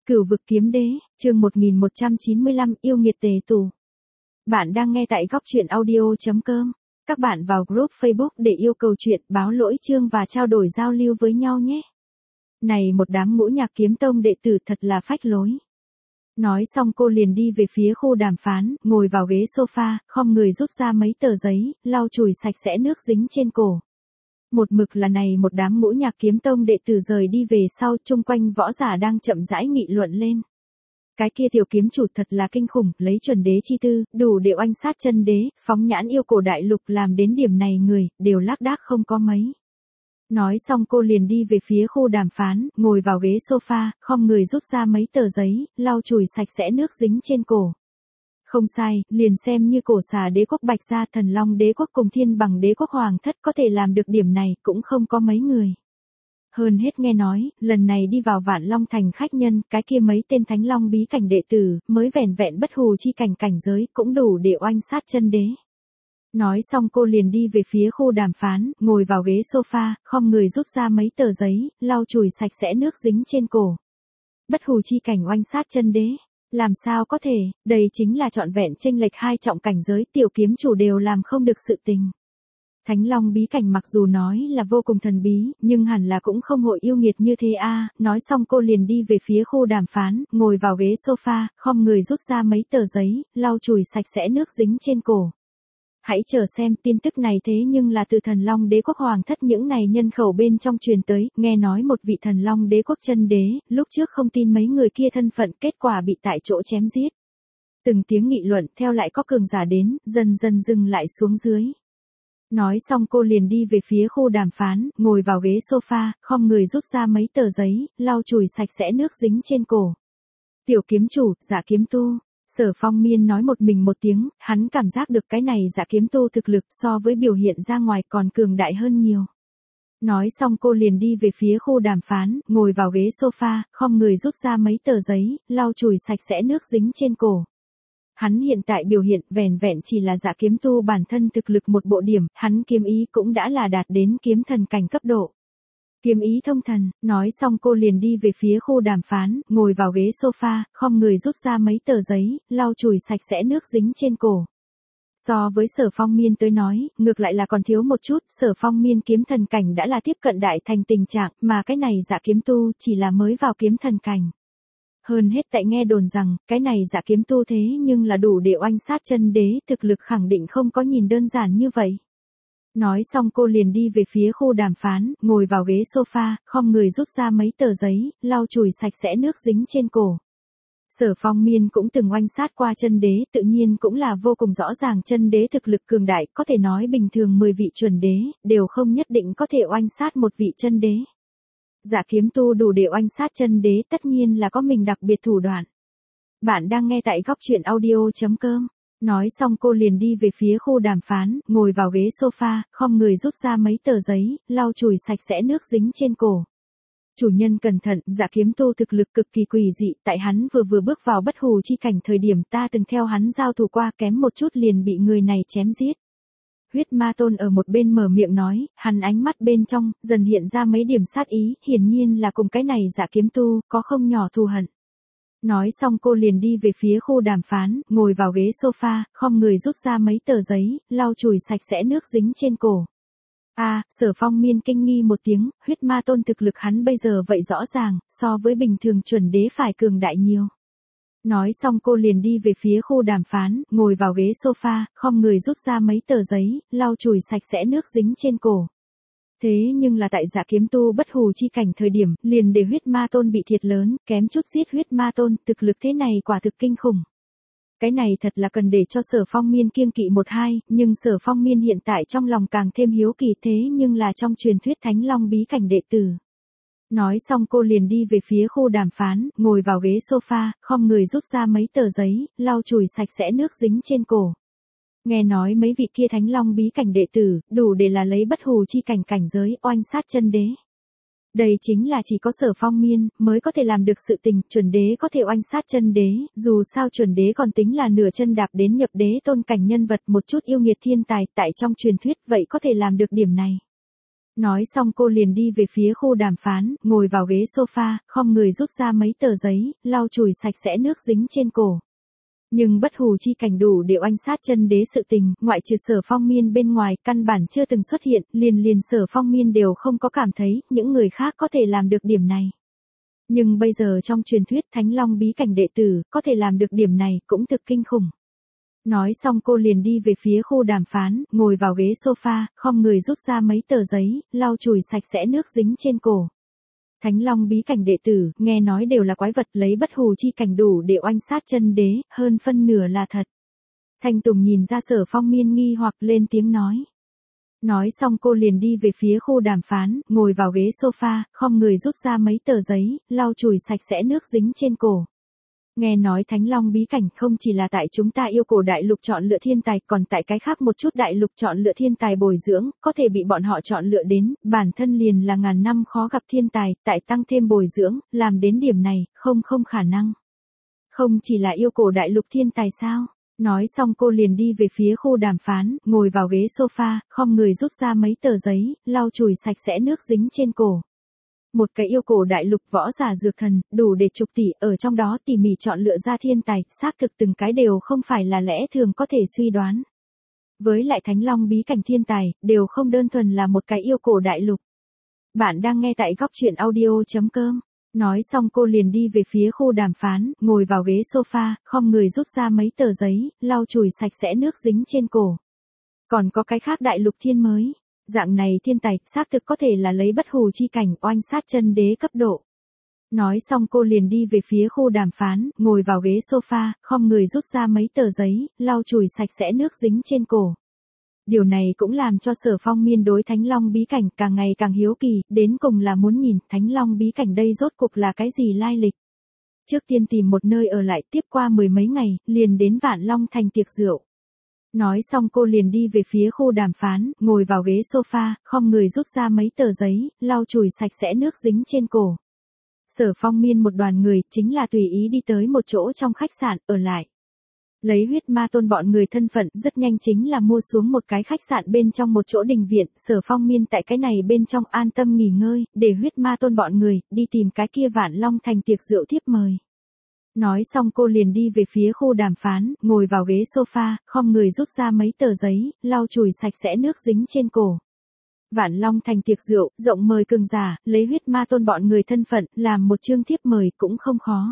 Cửu vực kiếm đế, chương 1195 yêu nghiệt tề tù. Bạn đang nghe tại góc truyện audio.com. Các bạn vào group Facebook để yêu cầu chuyện, báo lỗi chương và trao đổi giao lưu với nhau nhé. Này một đám ngũ nhạc kiếm tông đệ tử thật là phách lối. Nói xong cô liền đi về phía khu đàm phán, ngồi vào ghế sofa, khom người rút ra mấy tờ giấy, lau chùi sạch sẽ nước dính trên cổ. Một mực là này một đám ngũ nhạc kiếm tông đệ tử rời đi về sau, chung quanh võ giả đang chậm rãi nghị luận lên. Cái kia tiểu kiếm chủ thật là kinh khủng, lấy chuẩn đế chi tư, đủ để oanh sát chân đế, phóng nhãn yêu cổ đại lục, làm đến điểm này người, đều lác đác không có mấy. Nói xong cô liền đi về phía khu đàm phán, ngồi vào ghế sofa, khom người rút ra mấy tờ giấy, lau chùi sạch sẽ nước dính trên cổ. Không sai, liền xem như cổ xà đế quốc Bạch Gia, Thần Long đế quốc cùng Thiên Bằng đế quốc Hoàng thất có thể làm được điểm này, cũng không có mấy người. Hơn hết nghe nói, lần này đi vào Vạn Long thành khách nhân, cái kia mấy tên Thánh Long bí cảnh đệ tử, mới vẻn vẹn bất hù chi cảnh cảnh giới, cũng đủ để oanh sát chân đế. Nói xong cô liền đi về phía khu đàm phán, ngồi vào ghế sofa, khom người rút ra mấy tờ giấy, lau chùi sạch sẽ nước dính trên cổ. Bất hù chi cảnh oanh sát chân đế. Làm sao có thể, đây chính là trọn vẹn chênh lệch hai trọng cảnh giới, tiểu kiếm chủ đều làm không được sự tình. Thánh Long bí cảnh mặc dù nói là vô cùng thần bí, nhưng hẳn là cũng không hội yêu nghiệt như thế a. Nói xong cô liền đi về phía khu đàm phán, ngồi vào ghế sofa, khom người rút ra mấy tờ giấy, lau chùi sạch sẽ nước dính trên cổ. Hãy chờ xem, tin tức này thế nhưng là từ Thần Long đế quốc Hoàng thất những này nhân khẩu bên trong truyền tới, nghe nói một vị Thần Long đế quốc chân đế, lúc trước không tin mấy người kia thân phận, kết quả bị tại chỗ chém giết. Từng tiếng nghị luận, theo lại có cường giả đến, dần dần dừng lại xuống dưới. Nói xong cô liền đi về phía khu đàm phán, ngồi vào ghế sofa, khom người rút ra mấy tờ giấy, lau chùi sạch sẽ nước dính trên cổ. Tiểu kiếm chủ, Dạ kiếm tu. Sở Phong Miên nói một mình một tiếng, hắn cảm giác được cái này Dạ kiếm tu thực lực so với biểu hiện ra ngoài còn cường đại hơn nhiều. Nói xong cô liền đi về phía khu đàm phán, ngồi vào ghế sofa, khom người rút ra mấy tờ giấy, lau chùi sạch sẽ nước dính trên cổ. Hắn hiện tại biểu hiện vẻn vẹn chỉ là Dạ kiếm tu bản thân thực lực một bộ điểm, hắn kiếm ý cũng đã là đạt đến kiếm thần cảnh cấp độ. Kiếm ý thông thần, nói xong cô liền đi về phía khu đàm phán, ngồi vào ghế sofa, khom người rút ra mấy tờ giấy, lau chùi sạch sẽ nước dính trên cổ. So với Sở Phong Miên tới nói, ngược lại là còn thiếu một chút, Sở Phong Miên kiếm thần cảnh đã là tiếp cận đại thành tình trạng, mà cái này Dạ kiếm tu chỉ là mới vào kiếm thần cảnh. Hơn hết tại nghe đồn rằng, cái này Dạ kiếm tu thế nhưng là đủ để oanh sát chân đế, thực lực khẳng định không có nhìn đơn giản như vậy. Nói xong cô liền đi về phía khu đàm phán, ngồi vào ghế sofa, khom người rút ra mấy tờ giấy, lau chùi sạch sẽ nước dính trên cổ. Sở Phong Miên cũng từng oanh sát qua chân đế, tự nhiên cũng là vô cùng rõ ràng chân đế thực lực cường đại, có thể nói bình thường 10 vị chuẩn đế, đều không nhất định có thể oanh sát một vị chân đế. Dạ kiếm tu đủ để oanh sát chân đế tất nhiên là có mình đặc biệt thủ đoạn. Bạn đang nghe tại góc truyện audio.com. Nói xong cô liền đi về phía khu đàm phán, ngồi vào ghế sofa, khom người rút ra mấy tờ giấy, lau chùi sạch sẽ nước dính trên cổ. Chủ nhân cẩn thận, Dạ kiếm tu thực lực cực kỳ quỷ dị, tại hắn vừa bước vào bất hù chi cảnh thời điểm ta từng theo hắn giao thủ qua, kém một chút liền bị người này chém giết. Huyết Ma Tôn ở một bên mở miệng nói, hắn ánh mắt bên trong, dần hiện ra mấy điểm sát ý, hiển nhiên là cùng cái này Dạ kiếm tu, có không nhỏ thù hận. Nói xong cô liền đi về phía khu đàm phán, ngồi vào ghế sofa, khom người rút ra mấy tờ giấy, lau chùi sạch sẽ nước dính trên cổ. Sở Phong Miên kinh nghi một tiếng, Huyết Ma Tôn thực lực hắn bây giờ vậy rõ ràng, so với bình thường chuẩn đế phải cường đại nhiều. Nói xong cô liền đi về phía khu đàm phán, ngồi vào ghế sofa, khom người rút ra mấy tờ giấy, lau chùi sạch sẽ nước dính trên cổ. Thế nhưng là tại Dạ kiếm tu bất hù chi cảnh thời điểm, liền để Huyết Ma Tôn bị thiệt lớn, kém chút giết Huyết Ma Tôn, thực lực thế này quả thực kinh khủng. Cái này thật là cần để cho Sở Phong Miên kiêng kỵ một hai, nhưng Sở Phong Miên hiện tại trong lòng càng thêm hiếu kỳ, thế nhưng là trong truyền thuyết Thánh Long bí cảnh đệ tử. Nói xong cô liền đi về phía khu đàm phán, ngồi vào ghế sofa, khom người rút ra mấy tờ giấy, lau chùi sạch sẽ nước dính trên cổ. Nghe nói mấy vị kia Thánh Long bí cảnh đệ tử, đủ để là lấy bất hù chi cảnh cảnh giới, oanh sát chân đế. Đây chính là chỉ có Sở Phong Miên, mới có thể làm được sự tình, chuẩn đế có thể oanh sát chân đế, dù sao chuẩn đế còn tính là nửa chân đạp đến nhập đế tôn cảnh nhân vật, một chút yêu nghiệt thiên tài, tại trong truyền thuyết, vậy có thể làm được điểm này. Nói xong cô liền đi về phía khu đàm phán, ngồi vào ghế sofa, khom người rút ra mấy tờ giấy, lau chùi sạch sẽ nước dính trên cổ. Nhưng bất hù chi cảnh đủ để oanh sát chân đế sự tình, ngoại trừ Sở Phong Miên bên ngoài, căn bản chưa từng xuất hiện, liền Sở Phong Miên đều không có cảm thấy, những người khác có thể làm được điểm này. Nhưng bây giờ trong truyền thuyết Thánh Long bí cảnh đệ tử, có thể làm được điểm này, cũng thực kinh khủng. Nói xong cô liền đi về phía khu đàm phán, ngồi vào ghế sofa, khom người rút ra mấy tờ giấy, lau chùi sạch sẽ nước dính trên cổ. Thánh Long bí cảnh đệ tử, nghe nói đều là quái vật lấy bất hù chi cảnh đủ để oanh sát chân đế, hơn phân nửa là thật. Thanh Tùng nhìn ra Sở Phong Miên nghi hoặc lên tiếng nói. Nói xong cô liền đi về phía khu đàm phán, ngồi vào ghế sofa, khom người rút ra mấy tờ giấy, lau chùi sạch sẽ nước dính trên cổ. Nghe nói Thánh Long bí cảnh không chỉ là tại chúng ta yêu cổ đại lục chọn lựa thiên tài, còn tại cái khác một chút đại lục chọn lựa thiên tài bồi dưỡng, có thể bị bọn họ chọn lựa đến, bản thân liền là ngàn năm khó gặp thiên tài, tại tăng thêm bồi dưỡng, làm đến điểm này, không khả năng. Không chỉ là yêu cổ đại lục thiên tài sao? Nói xong cô liền đi về phía khu đàm phán, ngồi vào ghế sofa, khom người rút ra mấy tờ giấy, lau chùi sạch sẽ nước dính trên cổ. Một cái yêu cổ đại lục võ giả dược thần, đủ để chục tỷ, ở trong đó tỉ mỉ chọn lựa ra thiên tài, xác thực từng cái đều không phải là lẽ thường có thể suy đoán. Với lại Thánh Long bí cảnh thiên tài, đều không đơn thuần là một cái yêu cổ đại lục. Bạn đang nghe tại góc truyện audio.com. Nói xong cô liền đi về phía khu đàm phán, ngồi vào ghế sofa, khom người rút ra mấy tờ giấy, lau chùi sạch sẽ nước dính trên cổ. Còn có cái khác đại lục thiên mới. Dạng này thiên tài, xác thực có thể là lấy bất hù chi cảnh oanh sát chân đế cấp độ. Nói xong cô liền đi về phía khu đàm phán, ngồi vào ghế sofa, khom người rút ra mấy tờ giấy, lau chùi sạch sẽ nước dính trên cổ. Điều này cũng làm cho Sở Phong Miên đối Thánh Long bí cảnh càng ngày càng hiếu kỳ, đến cùng là muốn nhìn Thánh Long bí cảnh đây rốt cuộc là cái gì lai lịch. Trước tiên tìm một nơi ở lại, tiếp qua mười mấy ngày, liền đến Vạn Long thành tiệc rượu. Nói xong cô liền đi về phía khu đàm phán, ngồi vào ghế sofa, khom người rút ra mấy tờ giấy, lau chùi sạch sẽ nước dính trên cổ. Sở Phong Miên một đoàn người, chính là tùy ý đi tới một chỗ trong khách sạn, ở lại. Lấy huyết ma tôn bọn người thân phận, rất nhanh chính là mua xuống một cái khách sạn bên trong một chỗ đình viện, Sở Phong Miên tại cái này bên trong an tâm nghỉ ngơi, để huyết ma tôn bọn người, đi tìm cái kia Vạn Long thành tiệc rượu thiếp mời. Nói xong cô liền đi về phía khu đàm phán, ngồi vào ghế sofa, khom người rút ra mấy tờ giấy, lau chùi sạch sẽ nước dính trên cổ. Vạn Long thành tiệc rượu, rộng mời cường giả, lấy huyết ma tôn bọn người thân phận, làm một chương thiếp mời cũng không khó.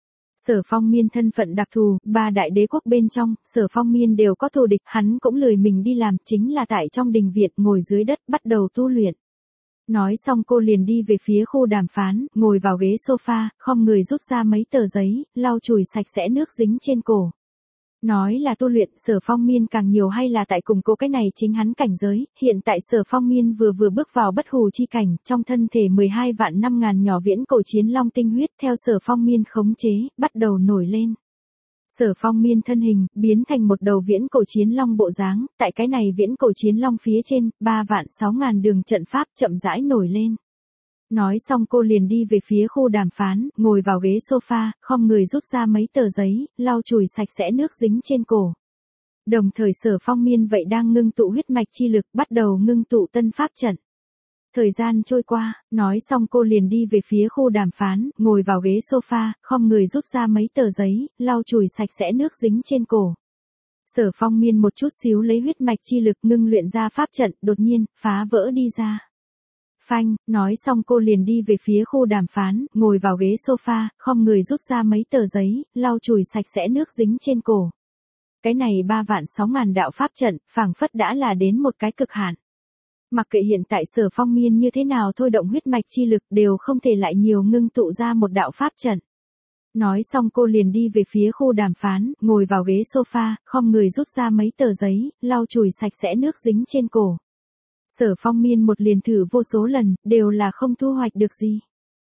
Sở Phong Miên thân phận đặc thù, ba đại đế quốc bên trong, Sở Phong Miên đều có thù địch, hắn cũng lười mình đi làm, chính là tại trong đình viện, ngồi dưới đất, bắt đầu tu luyện. Nói xong cô liền đi về phía khu đàm phán, ngồi vào ghế sofa, khom người rút ra mấy tờ giấy, lau chùi sạch sẽ nước dính trên cổ. Nói là tu luyện, Sở Phong Miên càng nhiều hay là tại củng cố cái này chính hắn cảnh giới, hiện tại Sở Phong Miên vừa bước vào bất hù chi cảnh, trong thân thể 12 vạn 5.000 nhỏ viễn cổ chiến long tinh huyết theo Sở Phong Miên khống chế, bắt đầu nổi lên. Sở Phong Miên thân hình, biến thành một đầu viễn cổ chiến long bộ dáng, tại cái này viễn cổ chiến long phía trên, 3 vạn 6.000 đường trận pháp chậm rãi nổi lên. Nói xong cô liền đi về phía khu đàm phán, ngồi vào ghế sofa, khom người rút ra mấy tờ giấy, lau chùi sạch sẽ nước dính trên cổ. Đồng thời Sở Phong Miên vậy đang ngưng tụ huyết mạch chi lực, bắt đầu ngưng tụ tân pháp trận. Thời gian trôi qua, nói xong cô liền đi về phía khu đàm phán, ngồi vào ghế sofa, khom người rút ra mấy tờ giấy, lau chùi sạch sẽ nước dính trên cổ. Sở Phong Miên một chút xíu lấy huyết mạch chi lực ngưng luyện ra pháp trận, đột nhiên, phá vỡ đi ra. Phanh, nói xong cô liền đi về phía khu đàm phán, ngồi vào ghế sofa, khom người rút ra mấy tờ giấy, lau chùi sạch sẽ nước dính trên cổ. Cái này 3 vạn 6.000 đạo pháp trận, phảng phất đã là đến một cái cực hạn. Mặc kệ hiện tại Sở Phong Miên như thế nào thôi động huyết mạch chi lực đều không thể lại nhiều ngưng tụ ra một đạo pháp trận. Nói xong cô liền đi về phía khu đàm phán, ngồi vào ghế sofa, khom người rút ra mấy tờ giấy, lau chùi sạch sẽ nước dính trên cổ. Sở Phong Miên một liền thử vô số lần, đều là không thu hoạch được gì.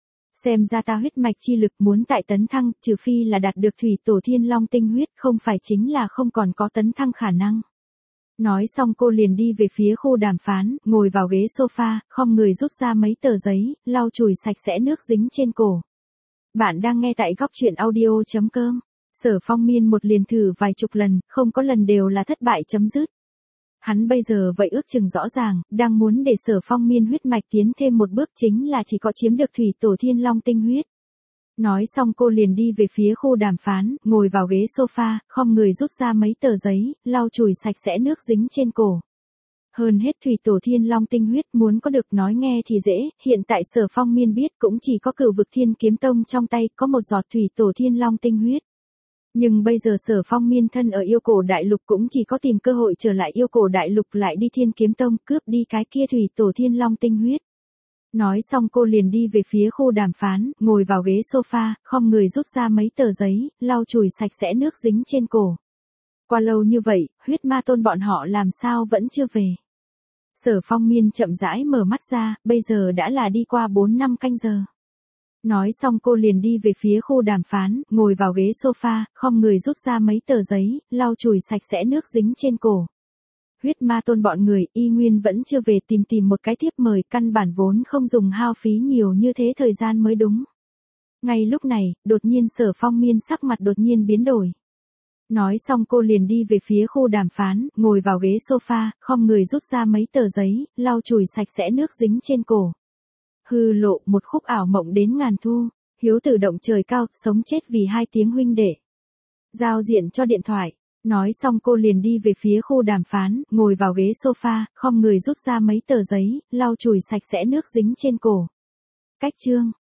Xem ra ta huyết mạch chi lực muốn tại tấn thăng, trừ phi là đạt được thủy tổ thiên long tinh huyết, không phải chính là không còn có tấn thăng khả năng. Nói xong cô liền đi về phía khu đàm phán, ngồi vào ghế sofa, khom người rút ra mấy tờ giấy, lau chùi sạch sẽ nước dính trên cổ. Bạn đang nghe tại góc truyện audio.com. Sở Phong Miên một liền thử vài chục lần, không có lần đều là thất bại chấm dứt. Hắn bây giờ vậy ước chừng rõ ràng, đang muốn để Sở Phong Miên huyết mạch tiến thêm một bước chính là chỉ có chiếm được thủy tổ thiên long tinh huyết. Nói xong cô liền đi về phía khu đàm phán, ngồi vào ghế sofa, khom người rút ra mấy tờ giấy, lau chùi sạch sẽ nước dính trên cổ. Hơn hết thủy tổ thiên long tinh huyết muốn có được nói nghe thì dễ, hiện tại Sở Phong Miên biết cũng chỉ có Cửu Vực Thiên Kiếm Tông trong tay có một giọt thủy tổ thiên long tinh huyết. Nhưng bây giờ Sở Phong Miên thân ở yêu cổ đại lục cũng chỉ có tìm cơ hội trở lại yêu cổ đại lục lại đi Thiên Kiếm Tông cướp đi cái kia thủy tổ thiên long tinh huyết. Nói xong cô liền đi về phía khu đàm phán, ngồi vào ghế sofa, khom người rút ra mấy tờ giấy, lau chùi sạch sẽ nước dính trên cổ. Qua lâu như vậy, huyết ma tôn bọn họ làm sao vẫn chưa về. Sở Phong Miên chậm rãi mở mắt ra, bây giờ đã là đi qua 4-5 canh giờ. Nói xong cô liền đi về phía khu đàm phán, ngồi vào ghế sofa, khom người rút ra mấy tờ giấy, lau chùi sạch sẽ nước dính trên cổ. Huyết ma tôn bọn người y nguyên vẫn chưa về, tìm một cái thiếp mời, căn bản vốn không dùng hao phí nhiều như thế thời gian mới đúng. Ngay lúc này, đột nhiên Sở Phong Miên sắc mặt đột nhiên biến đổi. Nói xong cô liền đi về phía khu đàm phán, ngồi vào ghế sofa, khom người rút ra mấy tờ giấy, lau chùi sạch sẽ nước dính trên cổ. Hư lộ một khúc ảo mộng đến ngàn thu, hiếu tử động trời cao, sống chết vì hai tiếng huynh đệ. Giao diện cho điện thoại. Nói xong cô liền đi về phía khu đàm phán, ngồi vào ghế sofa, khom người rút ra mấy tờ giấy, lau chùi sạch sẽ nước dính trên cổ. Cách chương